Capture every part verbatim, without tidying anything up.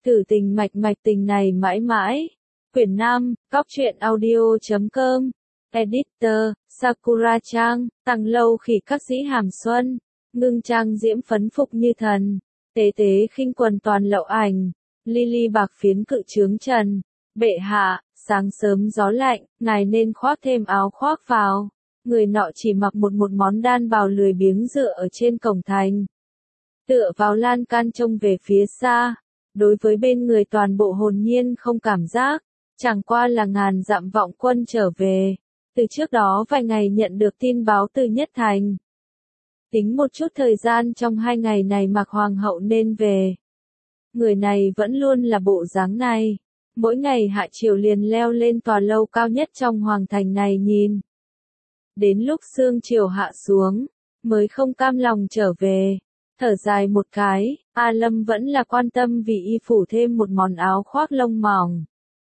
Tử tình mạch mạch tình này mãi mãi. Quyển năm, Cóc truyện audio chấm com. Editor, Sakura Trang, Tăng Lâu Khỉ Các Sĩ Hàm Xuân. Ngưng trang diễm phấn phục như thần. Tế tế khinh quần toàn lậu ảnh. Lily bạc phiến cự trướng trần. Bệ hạ, sáng sớm gió lạnh, ngài nên khoác thêm áo khoác vào. Người nọ chỉ mặc một một món đan bào lười biếng dựa ở trên cổng thành. Tựa vào lan can trông về phía xa. Đối với bên người toàn bộ hồn nhiên không cảm giác. Chẳng qua là ngàn dặm vọng quân trở về. Từ trước đó vài ngày nhận được tin báo từ Nhất Thành. Tính một chút thời gian trong hai ngày này Mạc Hoàng hậu nên về. Người này vẫn luôn là bộ dáng này. Mỗi ngày hạ triều liền leo lên tòa lâu cao nhất trong hoàng thành này nhìn. Đến lúc sương chiều hạ xuống, mới không cam lòng trở về. Thở dài một cái, A Lâm vẫn là quan tâm vì y phủ thêm một món áo khoác lông mỏng.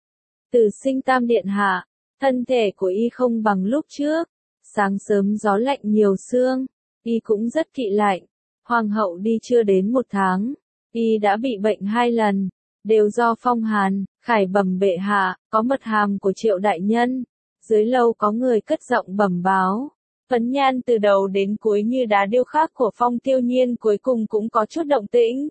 Từ Sinh Tam điện hạ, thân thể của y không bằng lúc trước. Sáng sớm gió lạnh nhiều sương, y cũng rất kỵ lạnh. Hoàng hậu đi chưa đến một tháng, y đã bị bệnh hai lần, đều do phong hàn. Khải bẩm bệ hạ, có mật hàm của Triệu đại nhân. Dưới lâu có người cất giọng bẩm báo. Phấn nhan từ đầu đến cuối như đá điêu khắc của Phong Tiêu Nhiên cuối cùng cũng có chút động tĩnh.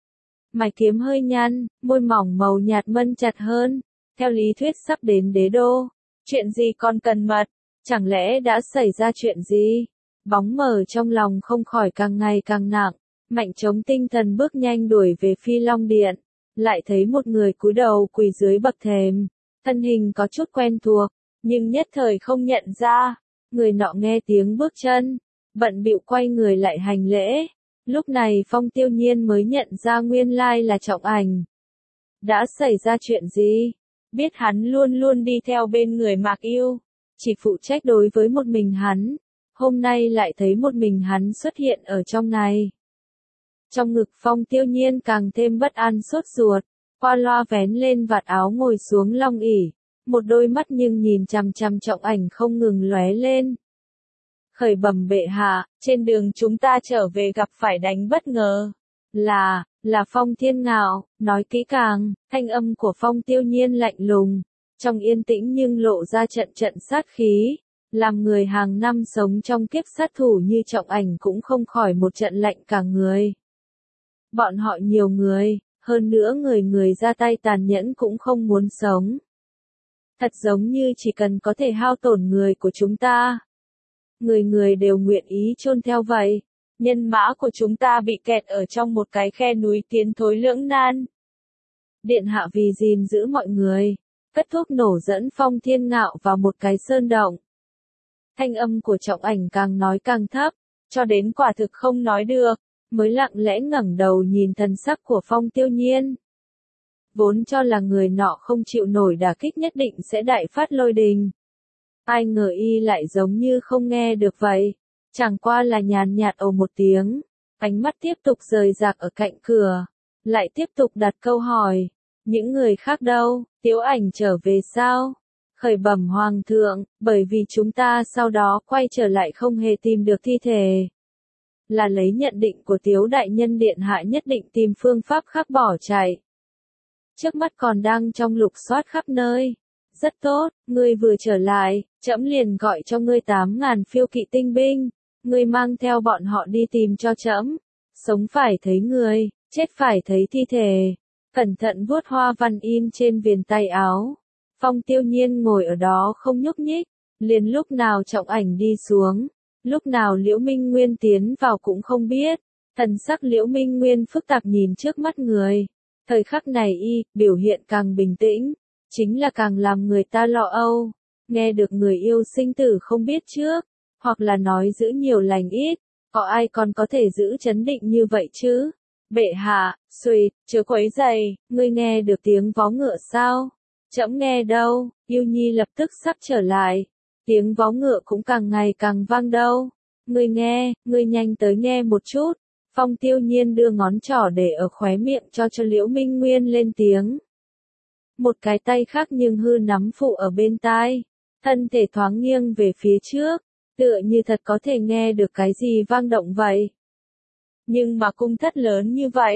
Mày kiếm hơi nhăn, môi mỏng màu nhạt mân chặt hơn. Theo lý thuyết sắp đến đế đô. Chuyện gì còn cần mật? Chẳng lẽ đã xảy ra chuyện gì? Bóng mờ trong lòng không khỏi càng ngày càng nặng. Mạnh chống tinh thần bước nhanh đuổi về Phi Long Điện. Lại thấy một người cúi đầu quỳ dưới bậc thềm. Thân hình có chút quen thuộc, nhưng nhất thời không nhận ra. Người nọ nghe tiếng bước chân, bận bịu quay người lại hành lễ. Lúc này Phong Tiêu Nhiên mới nhận ra nguyên lai là Trọng Ảnh. Đã xảy ra chuyện gì? Biết hắn luôn luôn đi theo bên người Mạc Yêu, chỉ phụ trách đối với một mình hắn. Hôm nay lại thấy một mình hắn xuất hiện ở trong này. Trong ngực Phong Tiêu Nhiên càng thêm bất an sốt ruột, qua loa vén lên vạt áo ngồi xuống long ỷ. Một đôi mắt nhưng nhìn chằm chằm Trọng Ảnh không ngừng lóe lên. Khởi bẩm bệ hạ, trên đường chúng ta trở về gặp phải đánh bất ngờ. Là, là Phong Thiên Ngạo, nói kỹ càng, thanh âm của Phong Tiêu Nhiên lạnh lùng. Trong yên tĩnh nhưng lộ ra trận trận sát khí. Làm người hàng năm sống trong kiếp sát thủ như Trọng Ảnh cũng không khỏi một trận lạnh cả người. Bọn họ nhiều người, hơn nữa người người ra tay tàn nhẫn cũng không muốn sống. Thật giống như chỉ cần có thể hao tổn người của chúng ta. Người người đều nguyện ý chôn theo vậy. Nhân mã của chúng ta bị kẹt ở trong một cái khe núi tiến thối lưỡng nan. Điện hạ vì gìn giữ mọi người, cất thuốc nổ dẫn Phong Thiên Ngạo vào một cái sơn động. Thanh âm của Trọng Ảnh càng nói càng thấp, cho đến quả thực không nói được, mới lặng lẽ ngẩng đầu nhìn thần sắc của Phong Tiêu Nhiên. Vốn cho là người nọ không chịu nổi đả kích nhất định sẽ đại phát lôi đình. Ai ngờ y lại giống như không nghe được vậy. Chẳng qua là nhàn nhạt ồ một tiếng. Ánh mắt tiếp tục rời rạc ở cạnh cửa. Lại tiếp tục đặt câu hỏi. Những người khác đâu, Tiếu Ảnh trở về sao? Khởi bẩm hoàng thượng, bởi vì chúng ta sau đó quay trở lại không hề tìm được thi thể. Là lấy nhận định của Tiếu đại nhân điện hạ nhất định tìm phương pháp khác bỏ chạy. Trước mắt còn đang trong lục soát khắp nơi. Rất tốt, ngươi vừa trở lại, trẫm liền gọi cho ngươi tám ngàn phiêu kỵ tinh binh. Ngươi mang theo bọn họ đi tìm cho trẫm. Sống phải thấy người, chết phải thấy thi thể. Cẩn thận vuốt hoa văn in trên viền tay áo. Phong Tiêu Nhiên ngồi ở đó không nhúc nhích. Liền lúc nào Trọng Ảnh đi xuống, lúc nào Liễu Minh Nguyên tiến vào cũng không biết. Thần sắc Liễu Minh Nguyên phức tạp nhìn trước mắt người. Thời khắc này y, biểu hiện càng bình tĩnh, chính là càng làm người ta lo âu. Nghe được người yêu sinh tử không biết trước, hoặc là nói giữ nhiều lành ít, có ai còn có thể giữ chấn định như vậy chứ? Bệ hạ, xuỵt, chớ quấy rầy, ngươi nghe được tiếng vó ngựa sao? Trẫm nghe đâu, Yêu Nhi lập tức sắp trở lại. Tiếng vó ngựa cũng càng ngày càng vang đâu. Ngươi nghe, ngươi nhanh tới nghe một chút. Phong Tiêu Nhiên đưa ngón trỏ để ở khóe miệng cho cho Liễu Minh Nguyên lên tiếng. Một cái tay khác nhưng hư nắm phụ ở bên tai. Thân thể thoáng nghiêng về phía trước. Tựa như thật có thể nghe được cái gì vang động vậy. Nhưng mà cung thất lớn như vậy.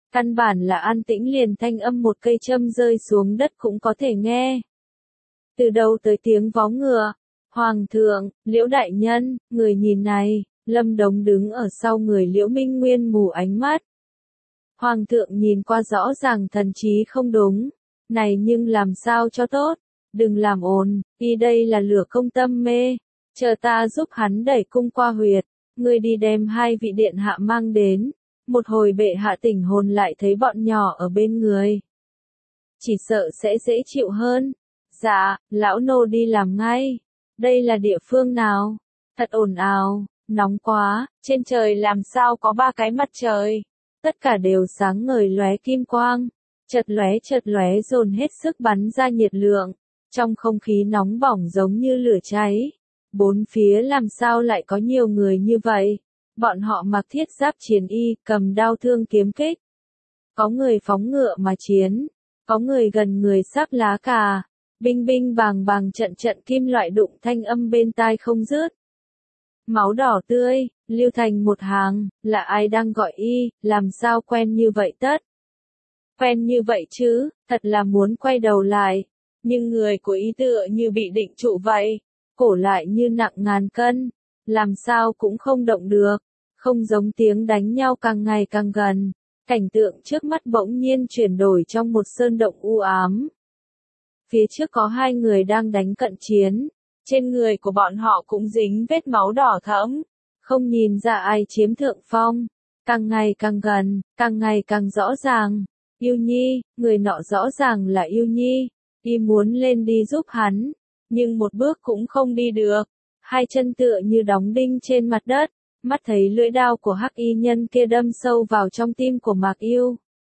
Căn bản là an tĩnh, liền thanh âm một cây châm rơi xuống đất cũng có thể nghe. Từ đâu tới tiếng vó ngựa? Hoàng thượng, Liễu đại nhân, người nhìn này, Lâm Đống đứng ở sau người Liễu Minh Nguyên mù ánh mắt. Hoàng thượng nhìn qua rõ ràng thần trí không đúng. Này nhưng làm sao cho tốt? Đừng làm ồn, y đây là lửa công tâm mê. Chờ ta giúp hắn đẩy cung qua huyệt. Ngươi đi đem hai vị điện hạ mang đến. Một hồi bệ hạ tỉnh hồn lại thấy bọn nhỏ ở bên người. Chỉ sợ sẽ dễ chịu hơn. Dạ, lão nô đi làm ngay. Đây là địa phương nào? Thật ồn ào, nóng quá, trên trời làm sao có ba cái mặt trời. Tất cả đều sáng ngời lóe kim quang. Chợt lóe chợt lóe dồn hết sức bắn ra nhiệt lượng. Trong không khí nóng bỏng giống như lửa cháy. Bốn phía làm sao lại có nhiều người như vậy? Bọn họ mặc thiết giáp chiến y, cầm đao thương kiếm kích. Có người phóng ngựa mà chiến. Có người gần người sáp lá cà. Binh binh bàng bàng trận trận kim loại đụng thanh âm bên tai không dứt. Máu đỏ tươi, lưu thành một hàng, là ai đang gọi y, làm sao quen như vậy tất? Quen như vậy chứ, thật là muốn quay đầu lại. Nhưng người của y tựa như bị định trụ vậy, cổ lại như nặng ngàn cân, làm sao cũng không động được, không giống tiếng đánh nhau càng ngày càng gần. Cảnh tượng trước mắt bỗng nhiên chuyển đổi trong một sơn động u ám. Phía trước có hai người đang đánh cận chiến, trên người của bọn họ cũng dính vết máu đỏ thẫm, không nhìn ra ai chiếm thượng phong, càng ngày càng gần, càng ngày càng rõ ràng. Yêu Nhi, người nọ rõ ràng là Yêu Nhi, y muốn lên đi giúp hắn, nhưng một bước cũng không đi được, hai chân tựa như đóng đinh trên mặt đất, mắt thấy lưỡi đao của hắc y nhân kia đâm sâu vào trong tim của Mạc Yêu.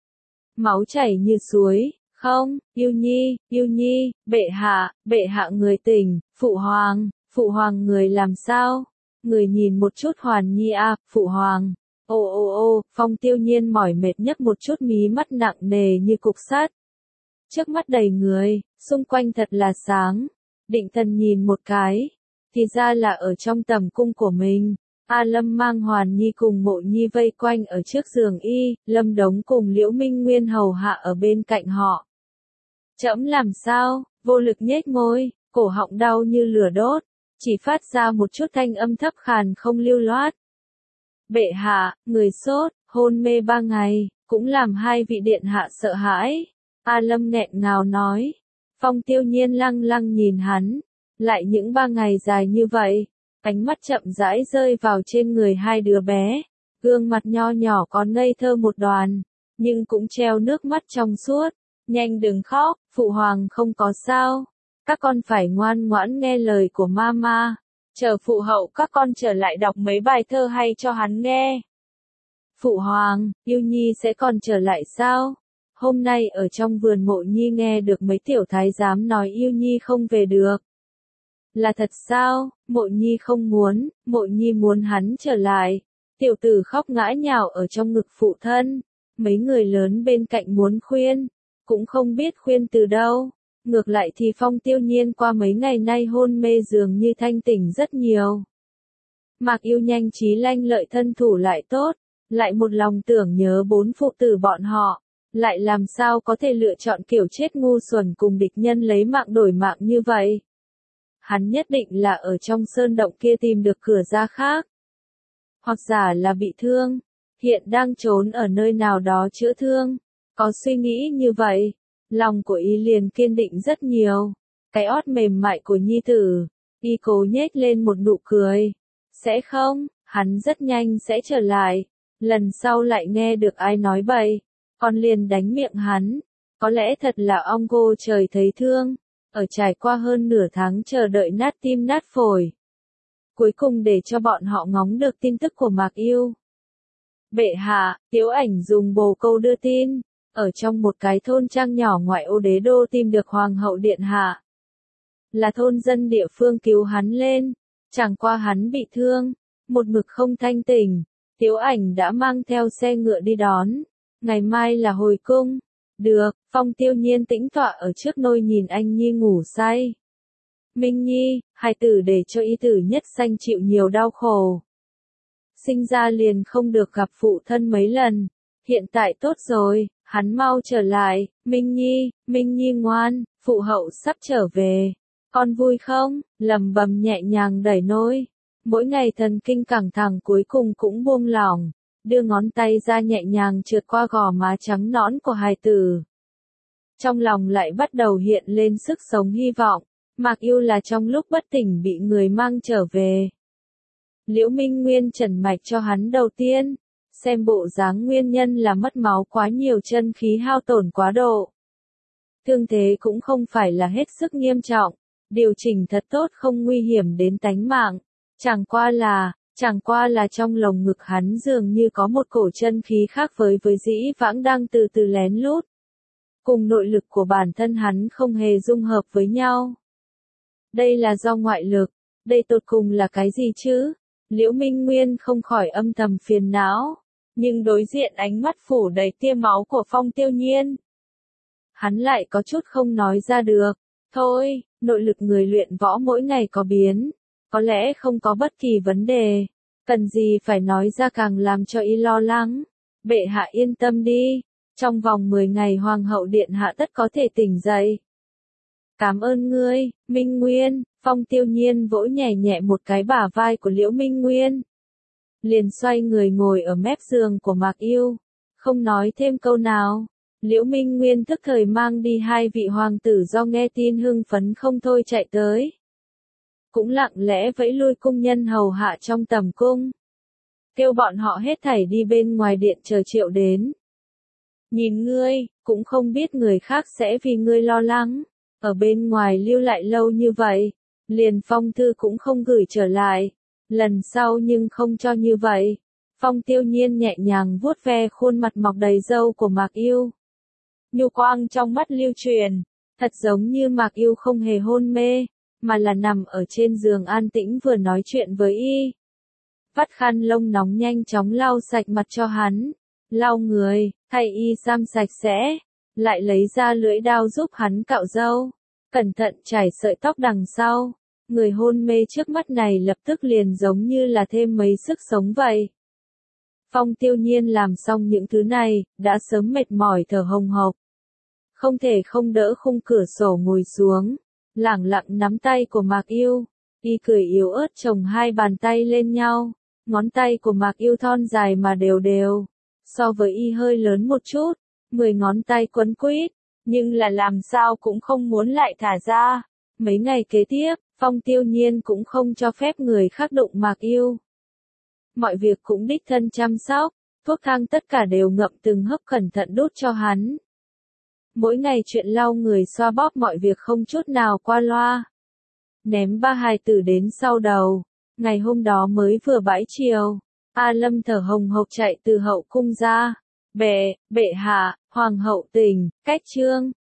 Máu chảy như suối. Không, Yêu Nhi, Yêu Nhi, bệ hạ, bệ hạ người tỉnh, phụ hoàng, phụ hoàng người làm sao? Người nhìn một chút Hoàn Nhi à, phụ hoàng. Ô ô ô, Phong Tiêu Nhiên mỏi mệt nhấc một chút mí mắt nặng nề như cục sắt. Trước mắt đầy người, xung quanh thật là sáng. Định Thần nhìn một cái, thì ra là ở trong tầm cung của mình. A Lâm mang Hoàn Nhi cùng Mộ Nhi vây quanh ở trước giường y, Lâm Đống cùng Liễu Minh Nguyên hầu hạ ở bên cạnh họ. Trẫm làm sao? Vô lực nhếch môi, cổ họng đau như lửa đốt, chỉ phát ra một chút thanh âm thấp khàn không lưu loát. Bệ hạ, người sốt, hôn mê ba ngày, cũng làm hai vị điện hạ sợ hãi. A Lâm nghẹn ngào nói. Phong Tiêu Nhiên lăng lăng nhìn hắn, lại những ba ngày dài như vậy, ánh mắt chậm rãi rơi vào trên người hai đứa bé, gương mặt nho nhỏ còn ngây thơ một đoàn, nhưng cũng treo nước mắt trong suốt. Nhanh đừng khóc, phụ hoàng không có sao. Các con phải ngoan ngoãn nghe lời của mama. Chờ phụ hậu các con trở lại đọc mấy bài thơ hay cho hắn nghe. Phụ hoàng, Yêu Nhi sẽ còn trở lại sao? Hôm nay ở trong vườn Mộ Nhi nghe được mấy tiểu thái giám nói Yêu Nhi không về được. Là thật sao? Mộ Nhi không muốn, Mộ Nhi muốn hắn trở lại. Tiểu tử khóc ngã nhào ở trong ngực phụ thân. Mấy người lớn bên cạnh muốn khuyên, cũng không biết khuyên từ đâu. Ngược lại thì Phong Tiêu Nhiên qua mấy ngày nay hôn mê dường như thanh tỉnh rất nhiều. Mạc Yêu nhanh trí lanh lợi thân thủ lại tốt, lại một lòng tưởng nhớ bốn phụ tử bọn họ, lại làm sao có thể lựa chọn kiểu chết ngu xuẩn cùng địch nhân lấy mạng đổi mạng như vậy. Hắn nhất định là ở trong sơn động kia tìm được cửa ra khác. Hoặc giả là bị thương, hiện đang trốn ở nơi nào đó chữa thương. Có suy nghĩ như vậy, lòng của y liền kiên định rất nhiều. Cái ót mềm mại của nhi tử, y cố nhếch lên một nụ cười. Sẽ không, hắn rất nhanh sẽ trở lại. Lần sau lại nghe được ai nói bậy, con liền đánh miệng hắn. Có lẽ thật là ong cô trời thấy thương, ở trải qua hơn nửa tháng chờ đợi nát tim nát phổi. Cuối cùng để cho bọn họ ngóng được tin tức của Mạc Yêu. Bệ hạ, Tiếu Ảnh dùng bồ câu đưa tin. Ở trong một cái thôn trang nhỏ ngoại ô đế đô tìm được Hoàng hậu điện hạ. Là thôn dân địa phương cứu hắn lên, chẳng qua hắn bị thương, một mực không thanh tỉnh. Tiếu Ảnh đã mang theo xe ngựa đi đón, ngày mai là hồi cung. Được, Phong Tiêu Nhiên tĩnh tọa ở trước nôi nhìn anh Nhi ngủ say. Minh Nhi, hài tử để cho y tử nhất sanh chịu nhiều đau khổ. Sinh ra liền không được gặp phụ thân mấy lần. Hiện tại tốt rồi, hắn mau trở lại, Minh Nhi, Minh Nhi ngoan, phụ hậu sắp trở về. Con vui không? Lầm bầm nhẹ nhàng đẩy nôi. Mỗi ngày thần kinh căng thẳng cuối cùng cũng buông lỏng, đưa ngón tay ra nhẹ nhàng trượt qua gò má trắng nõn của hài tử. Trong lòng lại bắt đầu hiện lên sức sống hy vọng, Mạc Yêu là trong lúc bất tỉnh bị người mang trở về. Liễu Minh Nguyên trần mạch cho hắn đầu tiên, xem bộ dáng nguyên nhân là mất máu quá nhiều, chân khí hao tổn quá độ. Thương thế cũng không phải là hết sức nghiêm trọng, điều chỉnh thật tốt không nguy hiểm đến tánh mạng, chẳng qua là, chẳng qua là trong lồng ngực hắn dường như có một cổ chân khí khác với với dĩ vãng đang từ từ lén lút. Cùng nội lực của bản thân hắn không hề dung hợp với nhau. Đây là do ngoại lực, đây tột cùng là cái gì chứ? Liễu Minh Nguyên không khỏi âm thầm phiền não, nhưng đối diện ánh mắt phủ đầy tia máu của Phong Tiêu Nhiên, hắn lại có chút không nói ra được. Thôi, nội lực người luyện võ mỗi ngày có biến, có lẽ không có bất kỳ vấn đề, cần gì phải nói ra càng làm cho y lo lắng. Bệ hạ yên tâm đi, trong vòng mười ngày hoàng hậu điện hạ tất có thể tỉnh dậy. Cảm ơn ngươi, Minh Nguyên. Phong Tiêu Nhiên vỗ nhẹ nhẹ một cái bả vai của Liễu Minh Nguyên, liền xoay người ngồi ở mép giường của Mạc Yêu, không nói thêm câu nào. Liễu Minh Nguyên tức thời mang đi hai vị hoàng tử do nghe tin hưng phấn không thôi chạy tới, cũng lặng lẽ vẫy lui cung nhân hầu hạ trong tầm cung, kêu bọn họ hết thảy đi bên ngoài điện chờ triệu đến. Nhìn ngươi, cũng không biết người khác sẽ vì ngươi lo lắng, ở bên ngoài lưu lại lâu như vậy, liền phong thư cũng không gửi trở lại, lần sau nhưng không cho như vậy. Phong Tiêu Nhiên nhẹ nhàng vuốt ve khuôn mặt mọc đầy râu của Mạc Yêu. Nhu quang trong mắt lưu truyền, thật giống như Mạc Yêu không hề hôn mê, mà là nằm ở trên giường an tĩnh vừa nói chuyện với y. Vắt khăn lông nóng nhanh chóng lau sạch mặt cho hắn, lau người, thay y xăm sạch sẽ, lại lấy ra lưỡi dao giúp hắn cạo râu, cẩn thận chải sợi tóc đằng sau. Người hôn mê trước mắt này lập tức liền giống như là thêm mấy sức sống vậy. Phong Tiêu Nhiên làm xong những thứ này, đã sớm mệt mỏi thở hồng hộc. Không thể không đỡ khung cửa sổ ngồi xuống, lẳng lặng nắm tay của Mạc Yêu, y cười yếu ớt chồng hai bàn tay lên nhau, ngón tay của Mạc Yêu thon dài mà đều đều, so với y hơi lớn một chút, mười ngón tay quấn quýt, nhưng là làm sao cũng không muốn lại thả ra. Mấy ngày kế tiếp, Phong Tiêu Nhiên cũng không cho phép người khác đụng Mạc Yêu. Mọi việc cũng đích thân chăm sóc, thuốc thang tất cả đều ngậm từng hớp cẩn thận đút cho hắn. Mỗi ngày chuyện lau người xoa bóp mọi việc không chút nào qua loa. Ném ba hài tử đến sau đầu, ngày hôm đó mới vừa bãi chiều, A Lâm thở hồng hộc chạy từ hậu cung ra. Bệ, bệ hạ, hoàng hậu tỉnh, cách trương,